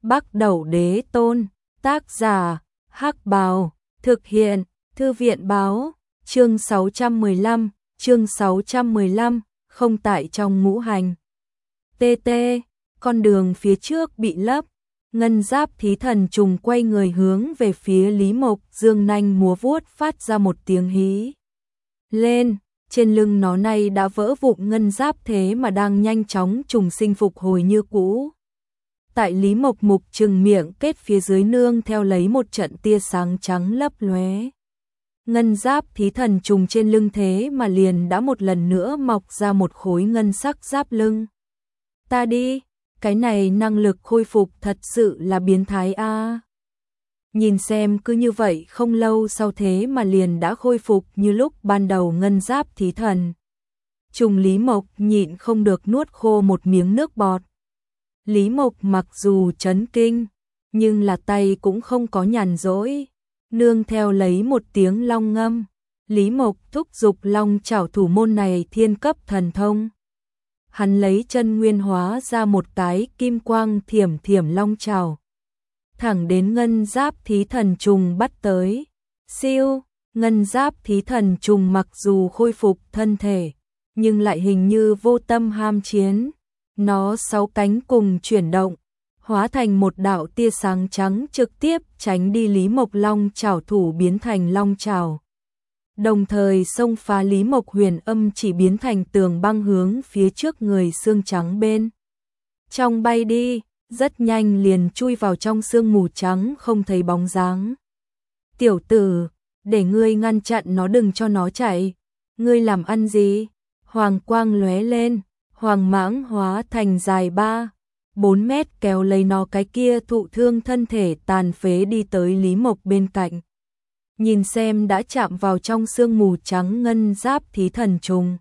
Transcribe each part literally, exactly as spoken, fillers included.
Bắc Đẩu Đế Tôn, tác giả, Hắc Bào, thực hiện, Thư viện báo, chương sáu trăm mười lăm, chương sáu trăm mười lăm, không tại trong ngũ hành. tê tê, con đường phía trước bị lấp, ngân giáp thí thần trùng quay người hướng về phía Lý Mộc, dương nanh múa vuốt phát ra một tiếng hí lên, trên lưng nó nay đã vỡ vụn ngân giáp thế mà đang nhanh chóng trùng sinh phục hồi như cũ. Tại Lý Mộc mục trừng miệng kết phía dưới nương theo lấy một trận tia sáng trắng lấp lóe. Ngân giáp thí thần trùng trên lưng thế mà liền đã một lần nữa mọc ra một khối ngân sắc giáp lưng. Ta đi, cái này năng lực khôi phục thật sự là biến thái a. À. Nhìn xem cứ như vậy không lâu sau thế mà liền đã khôi phục như lúc ban đầu ngân giáp thí thần. Trùng Lý Mộc nhịn không được nuốt khô một miếng nước bọt. Lý Mộc mặc dù chấn kinh, nhưng là tay cũng không có nhàn rỗi. Nương theo lấy một tiếng long ngâm, Lý Mộc thúc giục long chảo thủ môn này thiên cấp thần thông. Hắn lấy chân nguyên hóa ra một cái kim quang thiểm thiểm long chảo. Thẳng đến ngân giáp thí thần trùng bắt tới. Siêu, ngân giáp thí thần trùng mặc dù khôi phục thân thể, nhưng lại hình như vô tâm ham chiến. Nó sáu cánh cùng chuyển động, hóa thành một đạo tia sáng trắng trực tiếp tránh đi Lý Mộc long chảo thủ biến thành long chảo. Đồng thời xông phá Lý Mộc huyền âm chỉ biến thành tường băng hướng phía trước người xương trắng bên. Trong bay đi, rất nhanh liền chui vào trong sương mù trắng không thấy bóng dáng. Tiểu tử, để ngươi ngăn chặn nó đừng cho nó chạy. Ngươi làm ăn gì? Hoàng quang lóe lên, hoàng mãng hóa thành dài ba, bốn mét kéo lấy nó cái kia thụ thương thân thể tàn phế đi tới Lý Mộc bên cạnh. Nhìn xem đã chạm vào trong sương mù trắng ngân giáp thí thần trùng.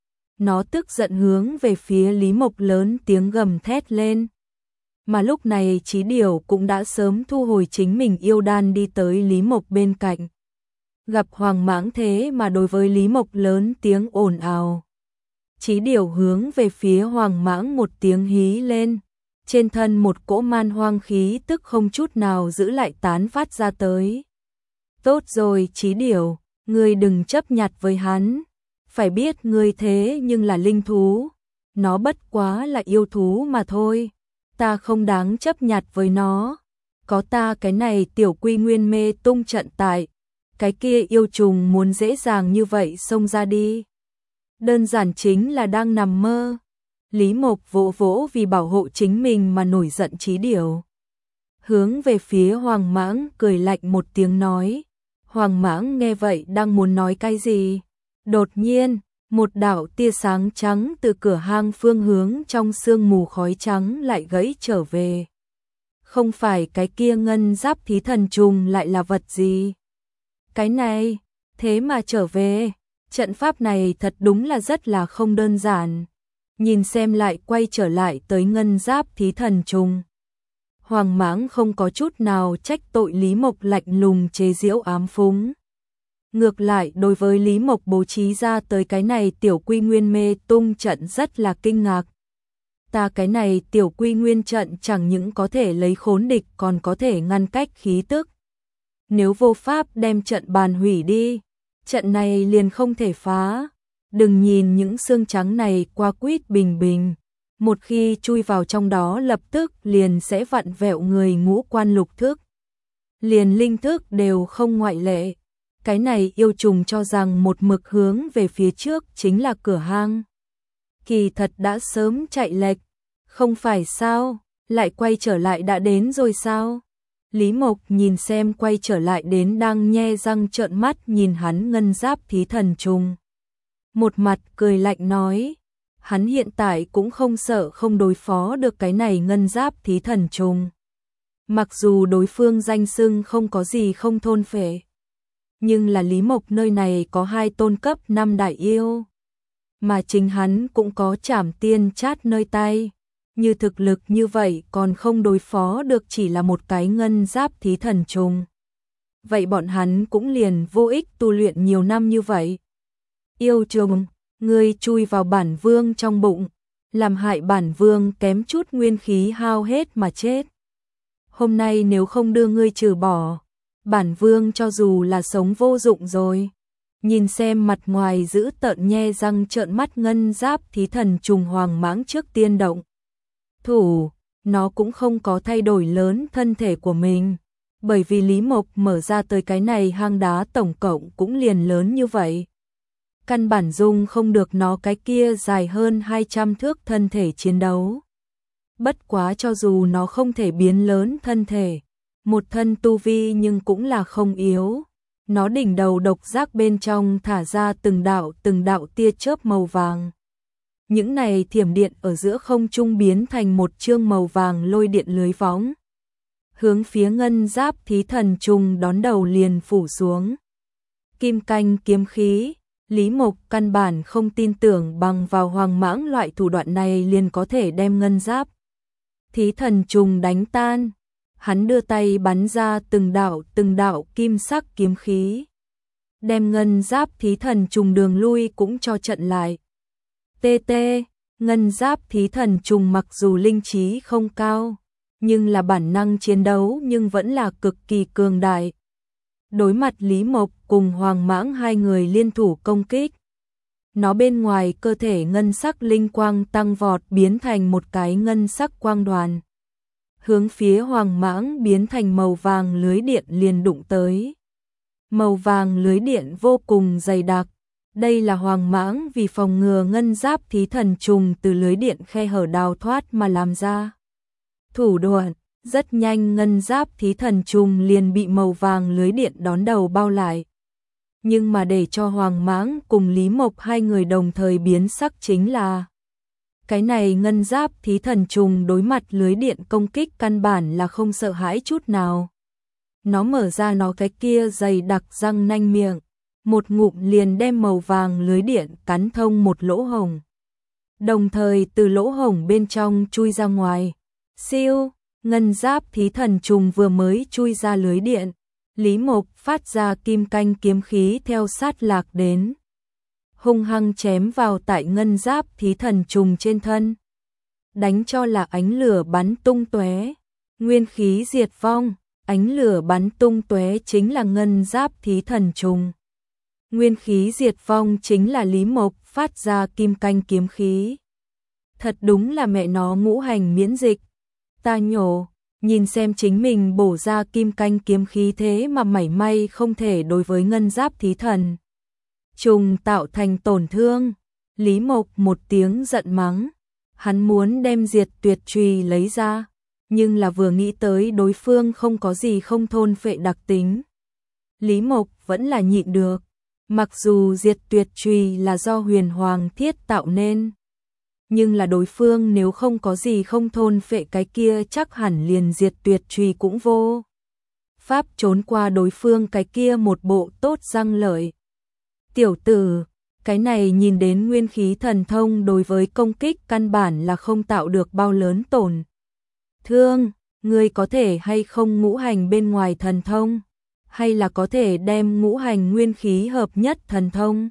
Nó tức giận hướng về phía Lý Mộc lớn tiếng gầm thét lên. Mà lúc này Chí Điểu cũng đã sớm thu hồi chính mình yêu đan đi tới Lý Mộc bên cạnh. Gặp hoàng mãng thế mà đối với Lý Mộc lớn tiếng ồn ào. Chí Điểu hướng về phía hoàng mãng một tiếng hí lên. Trên thân một cỗ man hoang khí tức không chút nào giữ lại tán phát ra tới. Tốt rồi Chí Điểu, ngươi đừng chấp nhặt với hắn. Phải biết ngươi thế nhưng là linh thú. Nó bất quá là yêu thú mà thôi. Ta không đáng chấp nhặt với nó. Có ta cái này tiểu quy nguyên mê tung trận tại. Cái kia yêu trùng muốn dễ dàng như vậy xông ra đi. Đơn giản chính là đang nằm mơ. Lý Mộc vỗ vỗ vì bảo hộ chính mình mà nổi giận Chí Điểu. Hướng về phía Hoàng Mãng cười lạnh một tiếng nói. Hoàng Mãng nghe vậy đang muốn nói cái gì. Đột nhiên, một đạo tia sáng trắng từ cửa hang phương hướng trong sương mù khói trắng lại gãy trở về. Không phải cái kia ngân giáp thí thần trùng lại là vật gì? Cái này, thế mà trở về. Trận pháp này thật đúng là rất là không đơn giản. Nhìn xem lại quay trở lại tới ngân giáp thí thần trùng. Hoàng Mãng không có chút nào trách tội Lý Mộc lạnh lùng chế giễu ám phúng. Ngược lại đối với Lý Mộc bố trí ra tới cái này tiểu quy nguyên mê tung trận rất là kinh ngạc. Ta cái này tiểu quy nguyên trận chẳng những có thể lấy khốn địch còn có thể ngăn cách khí tức. Nếu vô pháp đem trận bàn hủy đi, trận này liền không thể phá. Đừng nhìn những xương trắng này qua quýt bình bình. Một khi chui vào trong đó lập tức liền sẽ vặn vẹo người ngũ quan lục thức. Liền linh thức đều không ngoại lệ. Cái này yêu trùng cho rằng một mực hướng về phía trước chính là cửa hang. Kỳ thật đã sớm chạy lệch. Không phải sao, lại quay trở lại đã đến rồi sao? Lý Mộc nhìn xem quay trở lại đến đang nhe răng trợn mắt nhìn hắn ngân giáp thí thần trùng. Một mặt cười lạnh nói. Hắn hiện tại cũng không sợ không đối phó được cái này ngân giáp thí thần trùng. Mặc dù đối phương danh xưng không có gì không thôn phệ. Nhưng là Lý Mộc nơi này có hai tôn cấp năm đại yêu. Mà chính hắn cũng có trảm tiên chát nơi tay. Như thực lực như vậy còn không đối phó được chỉ là một cái ngân giáp thí thần trùng. Vậy bọn hắn cũng liền vô ích tu luyện nhiều năm như vậy. Yêu trùng, ngươi chui vào bản vương trong bụng, làm hại bản vương kém chút nguyên khí hao hết mà chết. hôm nay nếu không đưa ngươi trừ bỏ, bản vương cho dù là sống vô dụng rồi. Nhìn xem mặt ngoài giữ tợn nhe răng trợn mắt ngân giáp thí thần trùng Hoàng Mãng trước tiên động thủ, nó cũng không có thay đổi lớn thân thể của mình, bởi vì Lý Mộc mở ra tới cái này hang đá tổng cộng cũng liền lớn như vậy. Căn bản dung không được nó cái kia dài hơn hai trăm thước thân thể chiến đấu. Bất quá cho dù nó không thể biến lớn thân thể, một thân tu vi nhưng cũng là không yếu. Nó đỉnh đầu độc giác bên trong thả ra từng đạo từng đạo tia chớp màu vàng. Những này thiểm điện ở giữa không trung biến thành một chương màu vàng lôi điện lưới võng. Hướng phía ngân giáp thí thần trùng đón đầu liền phủ xuống. Kim canh kiếm khí, Lý Mộc căn bản không tin tưởng bằng vào Hoàng Mãng loại thủ đoạn này liền có thể đem ngân giáp thí thần trùng đánh tan. Hắn đưa tay bắn ra từng đạo từng đạo kim sắc kiếm khí, đem ngân giáp thí thần trùng đường lui cũng cho chặn lại. Tê tê, ngân giáp thí thần trùng mặc dù linh trí không cao, nhưng là bản năng chiến đấu nhưng vẫn là cực kỳ cường đại. Đối mặt Lý Mộc cùng Hoàng Mãng hai người liên thủ công kích, nó bên ngoài cơ thể ngân sắc linh quang tăng vọt biến thành một cái ngân sắc quang đoàn. Hướng phía Hoàng Mãng biến thành màu vàng lưới điện liền đụng tới. Màu vàng lưới điện vô cùng dày đặc. Đây là Hoàng Mãng vì phòng ngừa ngân giáp thí thần trùng từ lưới điện khe hở đào thoát mà làm ra thủ đoạn. Rất nhanh ngân giáp thí thần trùng liền bị màu vàng lưới điện đón đầu bao lại. Nhưng mà để cho Hoàng Mãng cùng Lý Mộc hai người đồng thời biến sắc chính là cái này ngân giáp thí thần trùng đối mặt lưới điện công kích căn bản là không sợ hãi chút nào. Nó mở ra nó cái kia dày đặc răng nanh miệng, một ngụm liền đem màu vàng lưới điện cắn thông một lỗ hổng. Đồng thời từ lỗ hổng bên trong chui ra ngoài. Siêu, ngân giáp thí thần trùng vừa mới chui ra lưới điện, Lý Mộc phát ra kim canh kiếm khí theo sát lạc đến, hung hăng chém vào tại ngân giáp thí thần trùng trên thân, đánh cho là ánh lửa bắn tung tóe, nguyên khí diệt vong. Ánh lửa bắn tung tóe chính là ngân giáp thí thần trùng, nguyên khí diệt vong chính là Lý Mộc phát ra kim canh kiếm khí. Thật đúng là mẹ nó ngũ hành miễn dịch. Ta nhổ, nhìn xem chính mình bổ ra kim canh kiếm khí thế mà mảy may không thể đối với ngân giáp thí thần trùng tạo thành tổn thương. Lý Mộc một tiếng giận mắng, hắn muốn đem diệt tuyệt chùy lấy ra, nhưng là vừa nghĩ tới đối phương không có gì không thôn phệ đặc tính, Lý Mộc vẫn là nhịn được. Mặc dù diệt tuyệt chùy là do Huyền Hoàng Thiết tạo nên, nhưng là đối phương nếu không có gì không thôn phệ cái kia chắc hẳn liền diệt tuyệt chùy cũng vô pháp trốn qua đối phương cái kia một bộ tốt răng lợi. Tiểu tử, cái này nhìn đến nguyên khí thần thông đối với công kích căn bản là không tạo được bao lớn tổn thương. Ngươi có thể hay không ngũ hành bên ngoài thần thông, hay là có thể đem ngũ hành nguyên khí hợp nhất thần thông?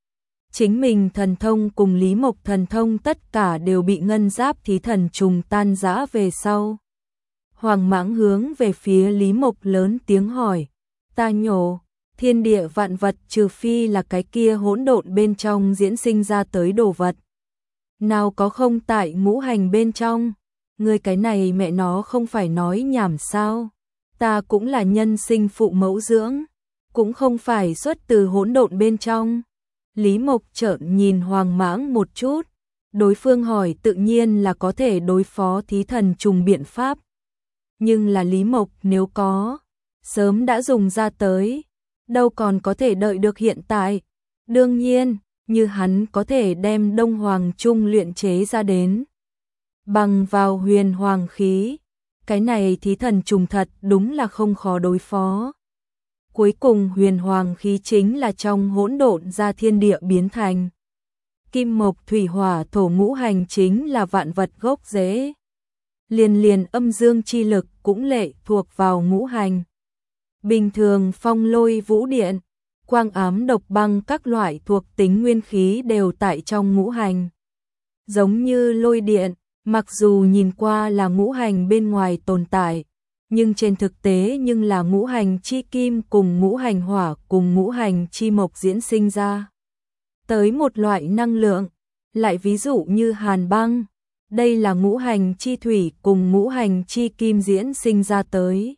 Chính mình thần thông cùng Lý Mộc thần thông tất cả đều bị ngân giáp thí thần trùng tan rã về sau. Hoàng Mãng hướng về phía Lý Mộc lớn tiếng hỏi, ta nhổ, thiên địa vạn vật trừ phi là cái kia hỗn độn bên trong diễn sinh ra tới đồ vật, nào có không tại ngũ hành bên trong? Ngươi cái này mẹ nó không phải nói nhảm sao? Ta cũng là nhân sinh phụ mẫu dưỡng, cũng không phải xuất từ hỗn độn bên trong. Lý Mộc trợn nhìn Hoàng Mãng một chút, đối phương hỏi tự nhiên là có thể đối phó thí thần trùng biện pháp. Nhưng là Lý Mộc nếu có, sớm đã dùng ra tới, đâu còn có thể đợi được hiện tại. Đương nhiên, như hắn có thể đem Đông Hoàng Trung luyện chế ra đến, bằng vào huyền hoàng khí, cái này thí thần trùng thật đúng là không khó đối phó. Cuối cùng huyền hoàng khí chính là trong hỗn độn ra thiên địa biến thành. Kim mộc thủy hỏa thổ ngũ hành chính là vạn vật gốc rễ. Liền liền âm dương chi lực cũng lệ thuộc vào ngũ hành. Bình thường phong lôi vũ điện, quang ám độc băng các loại thuộc tính nguyên khí đều tại trong ngũ hành. Giống như lôi điện, mặc dù nhìn qua là ngũ hành bên ngoài tồn tại, nhưng trên thực tế nhưng là ngũ hành chi kim cùng ngũ hành hỏa cùng ngũ hành chi mộc diễn sinh ra tới một loại năng lượng. Lại ví dụ như hàn băng, đây là ngũ hành chi thủy cùng ngũ hành chi kim diễn sinh ra tới.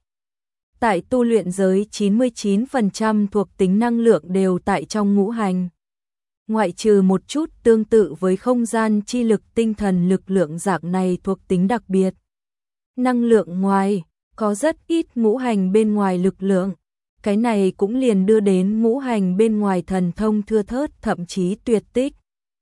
Tại tu luyện giới chín mươi chín phần trăm thuộc tính năng lượng đều tại trong ngũ hành. Ngoại trừ một chút tương tự với không gian chi lực tinh thần lực lượng dạng này thuộc tính đặc biệt. Năng lượng ngoài, có rất ít ngũ hành bên ngoài lực lượng. Cái này cũng liền đưa đến ngũ hành bên ngoài thần thông thưa thớt thậm chí tuyệt tích.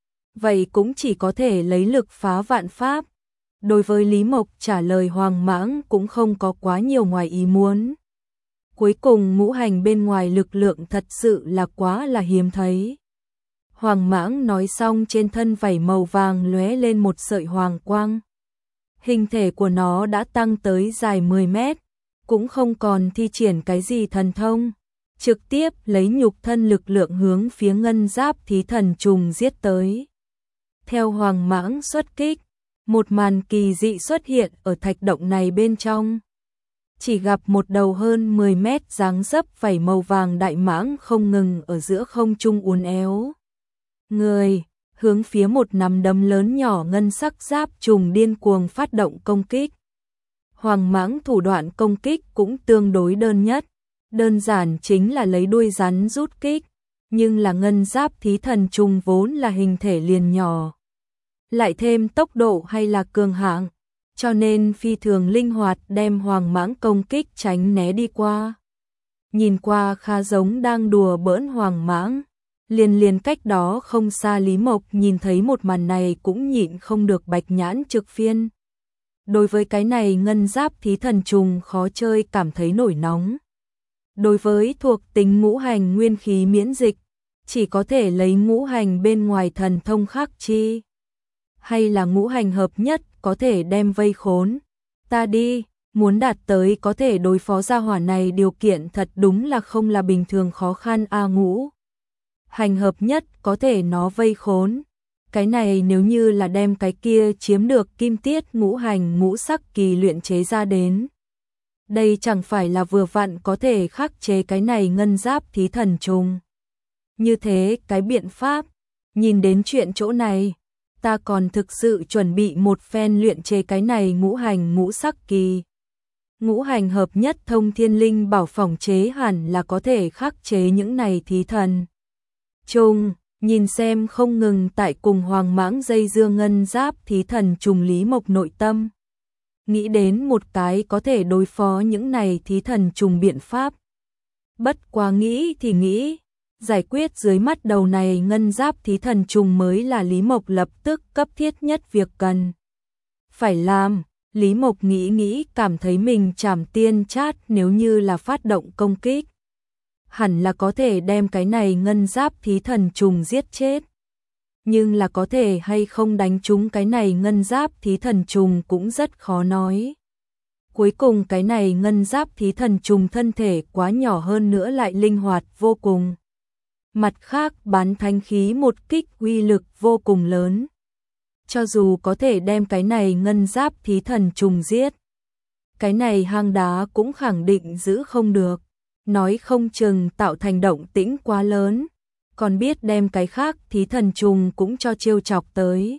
Vậy cũng chỉ có thể lấy lực phá vạn pháp. Đối với Lý Mộc trả lời Hoàng Mãng cũng không có quá nhiều ngoài ý muốn. Cuối cùng ngũ hành bên ngoài lực lượng thật sự là quá là hiếm thấy. Hoàng Mãng nói xong trên thân vảy màu vàng lóe lên một sợi hoàng quang. Hình thể của nó đã tăng tới dài mười mét, cũng không còn thi triển cái gì thần thông, trực tiếp lấy nhục thân lực lượng hướng phía ngân giáp thí thần trùng giết tới. Theo Hoàng Mãng xuất kích, một màn kỳ dị xuất hiện ở thạch động này bên trong. Chỉ gặp một đầu hơn mười mét dáng dấp vảy màu vàng đại mãng không ngừng ở giữa không trung uốn éo. Người, hướng phía một nắm đấm lớn nhỏ ngân sắc giáp trùng điên cuồng phát động công kích. Hoàng Mãng thủ đoạn công kích cũng tương đối đơn nhất, đơn giản chính là lấy đuôi rắn rút kích, nhưng là ngân giáp thí thần trùng vốn là hình thể liền nhỏ. Lại thêm tốc độ hay là cường hạng, cho nên phi thường linh hoạt đem Hoàng Mãng công kích tránh né đi qua. Nhìn qua khá giống đang đùa bỡn Hoàng Mãng, liền liền cách đó không xa Lý Mộc nhìn thấy một màn này cũng nhịn không được bạch nhãn trực phiên. Đối với cái này ngân giáp thí thần trùng khó chơi cảm thấy nổi nóng. Đối với thuộc tính ngũ hành nguyên khí miễn dịch, chỉ có thể lấy ngũ hành bên ngoài thần thông khắc chi. Hay là ngũ hành hợp nhất có thể đem vây khốn. Ta đi, muốn đạt tới có thể đối phó gia hỏa này điều kiện thật đúng là không là bình thường khó khăn a ngũ. Hành hợp nhất có thể nó vây khốn. Cái này nếu như là đem cái kia chiếm được kim tiết ngũ hành ngũ sắc kỳ luyện chế ra đến. Đây chẳng phải là vừa vặn có thể khắc chế cái này ngân giáp thí thần trùng. Như thế cái biện pháp, nhìn đến chuyện chỗ này, ta còn thực sự chuẩn bị một phen luyện chế cái này ngũ hành ngũ sắc kỳ. Ngũ hành hợp nhất thông thiên linh bảo phỏng chế hẳn là có thể khắc chế những này thí thần trùng. Nhìn xem không ngừng tại cùng Hoàng Mãng dây dưa ngân giáp thí thần trùng Lý Mộc nội tâm. Nghĩ đến một cái có thể đối phó những này thí thần trùng biện pháp. Bất quá nghĩ thì nghĩ, giải quyết dưới mắt đầu này ngân giáp thí thần trùng mới là Lý Mộc lập tức cấp thiết nhất việc cần. Phải làm, Lý Mộc nghĩ nghĩ cảm thấy mình trảm tiên chát nếu như là phát động công kích. Hẳn là có thể đem cái này ngân giáp thí thần trùng giết chết. Nhưng là có thể hay không đánh trúng cái này ngân giáp thí thần trùng cũng rất khó nói. Cuối cùng cái này ngân giáp thí thần trùng thân thể quá nhỏ hơn nữa lại linh hoạt vô cùng. Mặt khác bán thánh khí một kích uy lực vô cùng lớn. Cho dù có thể đem cái này ngân giáp thí thần trùng giết, cái này hang đá cũng khẳng định giữ không được. Nói không chừng tạo thành động tĩnh quá lớn, còn biết đem cái khác thí thần trùng cũng cho trêu chọc tới.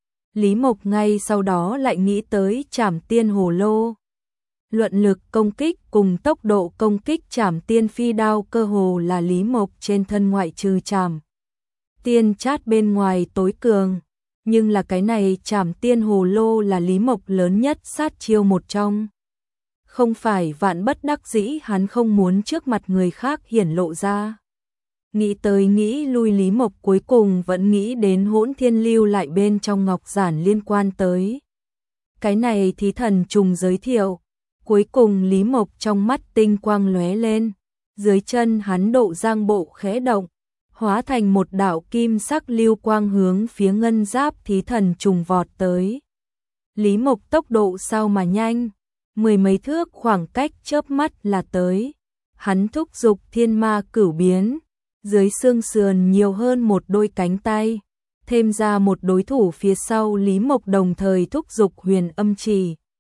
Lý Mộc ngay sau đó lại nghĩ tới Trảm Tiên Hồ Lô. Luận lực công kích cùng tốc độ công kích Trảm Tiên Phi Đao cơ hồ là Lý Mộc trên thân ngoại trừ Trảm Tiên chát bên ngoài tối cường, nhưng là cái này Trảm Tiên Hồ Lô là Lý Mộc lớn nhất sát chiêu một trong. Không phải vạn bất đắc dĩ hắn không muốn trước mặt người khác hiển lộ ra. Nghĩ tới nghĩ lui Lý Mộc cuối cùng vẫn nghĩ đến Hỗn Thiên lưu lại bên trong ngọc giản liên quan tới. Cái này thí thần trùng giới thiệu. Cuối cùng Lý Mộc trong mắt tinh quang lóe lên. Dưới chân hắn độ giang bộ khẽ động. Hóa thành một đạo kim sắc lưu quang hướng phía ngân giáp thí thần trùng vọt tới. Lý Mộc tốc độ sao mà nhanh. Mười mấy thước khoảng cách chớp mắt là tới. Hắn thúc giục thiên ma cửu biến. Dưới xương sườn nhiều hơn một đôi cánh tay. Thêm ra một đối thủ phía sau Lý Mộc đồng thời thúc giục huyền âm chỉ.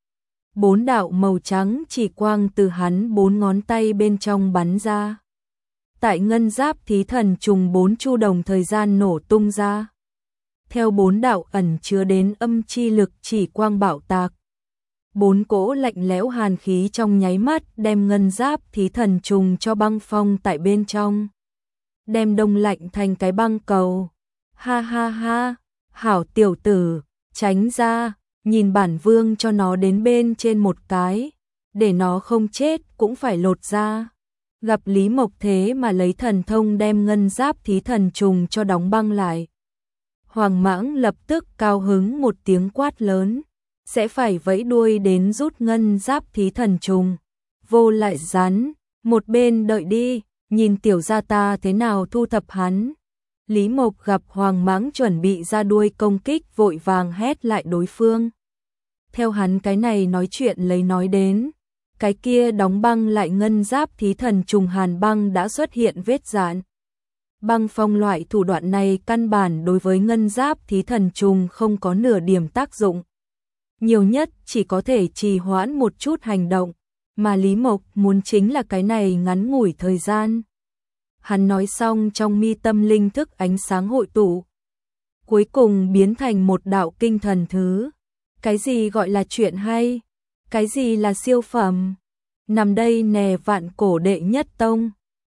Bốn đạo màu trắng chỉ quang từ hắn bốn ngón tay bên trong bắn ra. Tại ngân giáp thí thần trùng bốn chu đồng thời gian nổ tung ra. Theo bốn đạo ẩn chứa đến âm chi lực chỉ quang bạo tạc. Bốn cỗ lạnh lẽo hàn khí trong nháy mắt đem ngân giáp thí thần trùng cho băng phong tại bên trong. Đem đông lạnh thành cái băng cầu. Ha ha ha, hảo tiểu tử, tránh ra, nhìn bản vương cho nó đến bên trên một cái, để nó không chết cũng phải lột ra. Gặp Lý Mộc thế mà lấy thần thông đem ngân giáp thí thần trùng cho đóng băng lại. Hoàng Mãng lập tức cao hứng một tiếng quát lớn, sẽ phải vẫy đuôi đến rút ngân giáp thí thần trùng. Vô lại rắn, một bên đợi đi, nhìn tiểu gia ta thế nào thu thập hắn. Lý Mộc gặp Hoàng Mãng chuẩn bị ra đuôi công kích vội vàng hét lại đối phương. Theo hắn cái này nói chuyện lấy nói đến, cái kia đóng băng lại ngân giáp thí thần trùng hàn băng đã xuất hiện vết rạn. Băng phong loại thủ đoạn này căn bản đối với ngân giáp thí thần trùng không có nửa điểm tác dụng. Nhiều nhất chỉ có thể trì hoãn một chút hành động, mà Lý Mộc muốn chính là cái này ngắn ngủi thời gian. Hắn nói xong trong mi tâm linh thức ánh sáng hội tụ. Cuối cùng biến thành một đạo kinh thần thứ. Cái gì gọi là chuyện hay? Cái gì là siêu phẩm? Nằm đây nè vạn cổ đệ nhất tông.